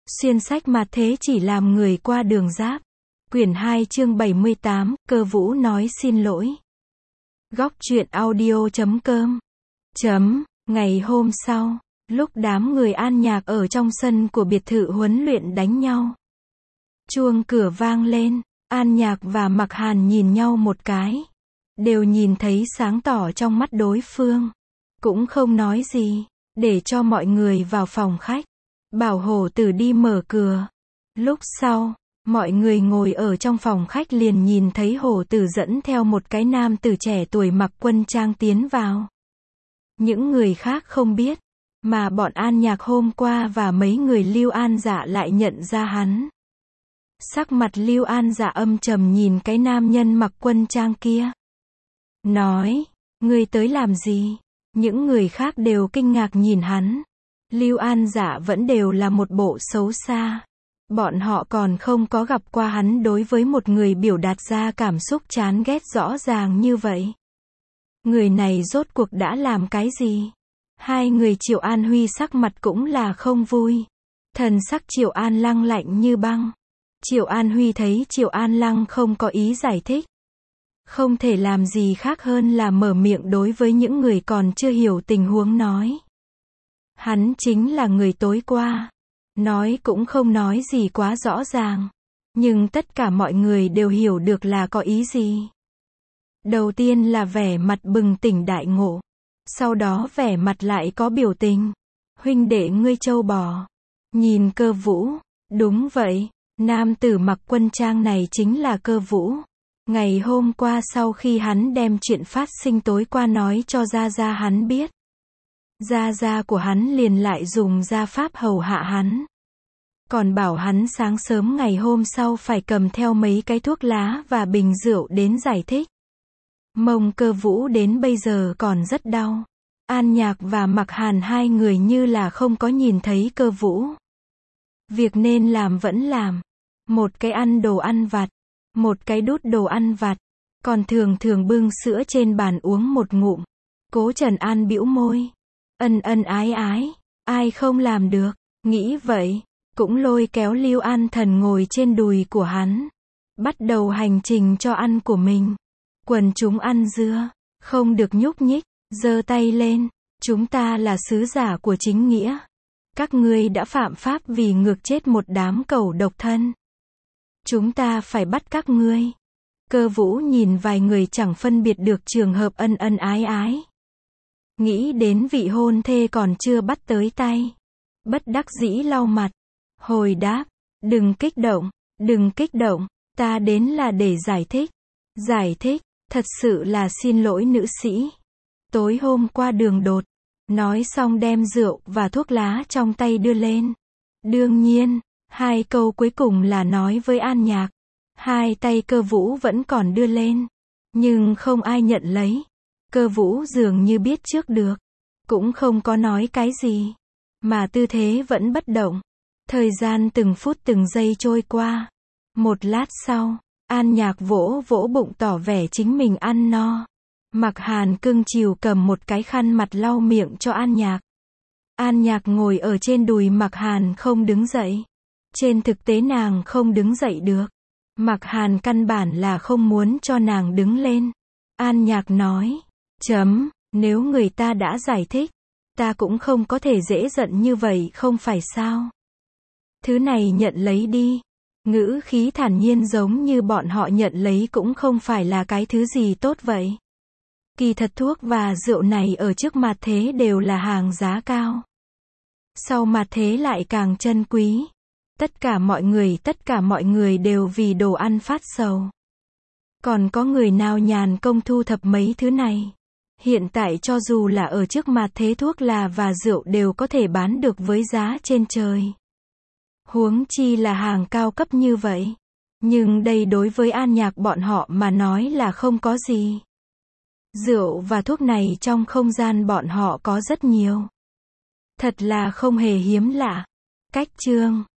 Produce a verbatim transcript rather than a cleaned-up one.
Xuyên sách mặt thế chỉ làm người qua đường giáp. Quyển hai chương bảy mươi tám, Cơ Vũ nói xin lỗi. Góc truyện audio chấm com. Chấm, ngày hôm sau, lúc đám người An Nhạc ở trong sân của biệt thự huấn luyện đánh nhau. Chuông cửa vang lên, An Nhạc và Mặc Hàn nhìn nhau một cái. Đều nhìn thấy sáng tỏ trong mắt đối phương. Cũng không nói gì, để cho mọi người vào phòng khách. Bảo hổ tử đi mở cửa. Lúc sau, mọi người ngồi ở trong phòng khách liền nhìn thấy hổ tử dẫn theo một cái nam tử trẻ tuổi mặc quân trang tiến vào. Những người khác không biết, mà bọn An Nhạc hôm qua và mấy người Lưu An Dạ lại nhận ra hắn. Sắc mặt Lưu An Dạ âm trầm nhìn cái nam nhân mặc quân trang kia. Nói, ngươi tới làm gì? Những người khác đều kinh ngạc nhìn hắn. Lưu An Dạ vẫn đều là một bộ xấu xa. Bọn họ còn không có gặp qua hắn đối với một người biểu đạt ra cảm xúc chán ghét rõ ràng như vậy. Người này rốt cuộc đã làm cái gì? Hai người Triệu An Huy sắc mặt cũng là không vui. Thần sắc Triệu An Lăng lạnh như băng. Triệu An Huy thấy Triệu An Lăng không có ý giải thích. Không thể làm gì khác hơn là mở miệng đối với những người còn chưa hiểu tình huống nói. Hắn chính là người tối qua. Nói cũng không nói gì quá rõ ràng. Nhưng tất cả mọi người đều hiểu được là có ý gì. Đầu tiên là vẻ mặt bừng tỉnh đại ngộ. Sau đó vẻ mặt lại có biểu tình. Huynh đệ ngươi trâu bò. Nhìn Cơ Vũ. Đúng vậy, nam tử mặc quân trang này chính là Cơ Vũ. Ngày hôm qua sau khi hắn đem chuyện phát sinh tối qua nói cho Gia Gia hắn biết. Gia Gia của hắn liền lại dùng gia pháp hầu hạ hắn. Còn bảo hắn sáng sớm ngày hôm sau phải cầm theo mấy cái thuốc lá và bình rượu đến giải thích. Mông Cơ Vũ đến bây giờ còn rất đau. An Nhạc và Mặc Hàn hai người như là không có nhìn thấy Cơ Vũ. Việc nên làm vẫn làm. Một cái ăn đồ ăn vặt. Một cái đút đồ ăn vặt. Còn thường thường bưng sữa trên bàn uống một ngụm. Cố Trần An bĩu môi. Ân ân ái ái. Ai không làm được. Nghĩ vậy. Cũng lôi kéo Lưu An Thần ngồi trên đùi của hắn. Bắt đầu hành trình cho ăn của mình. Quần chúng ăn dưa. Không được nhúc nhích. Giơ tay lên. Chúng ta là sứ giả của chính nghĩa. Các ngươi đã phạm pháp vì ngược chết một đám cẩu độc thân. Chúng ta phải bắt các ngươi. Cơ Vũ nhìn vài người chẳng phân biệt được trường hợp ân ân ái ái. Nghĩ đến vị hôn thê còn chưa bắt tới tay. Bất đắc dĩ lau mặt. Hồi đáp. Đừng kích động. Đừng kích động. Ta đến là để giải thích. Giải thích. Thật sự là xin lỗi nữ sĩ. Tối hôm qua đường đột. Nói xong đem rượu và thuốc lá trong tay đưa lên. Đương nhiên. Hai câu cuối cùng là nói với An Nhạc. Hai tay Cơ Vũ vẫn còn đưa lên. Nhưng không ai nhận lấy. Cơ Vũ dường như biết trước được. Cũng không có nói cái gì. Mà tư thế vẫn bất động. Thời gian từng phút từng giây trôi qua. Một lát sau, An Nhạc vỗ vỗ bụng tỏ vẻ chính mình ăn no. Mặc Hàn cưng chiều cầm một cái khăn mặt lau miệng cho An Nhạc. An Nhạc ngồi ở trên đùi Mặc Hàn không đứng dậy. Trên thực tế nàng không đứng dậy được. Mặc Hàn căn bản là không muốn cho nàng đứng lên. An Nhạc nói. Chấm, nếu người ta đã giải thích. Ta cũng không có thể dễ giận như vậy không phải sao. Thứ này nhận lấy đi. Ngữ khí thản nhiên giống như bọn họ nhận lấy cũng không phải là cái thứ gì tốt vậy. Kỳ thật thuốc và rượu này ở trước mặt thế đều là hàng giá cao. Sau mặt thế lại càng chân quý. Tất cả mọi người, tất cả mọi người đều vì đồ ăn phát sầu. Còn có người nào nhàn công thu thập mấy thứ này. Hiện tại cho dù là ở trước mặt thế thuốc là và rượu đều có thể bán được với giá trên trời. Huống chi là hàng cao cấp như vậy. Nhưng đây đối với An Nhạc bọn họ mà nói là không có gì. Rượu và thuốc này trong không gian bọn họ có rất nhiều. Thật là không hề hiếm lạ. Cách chương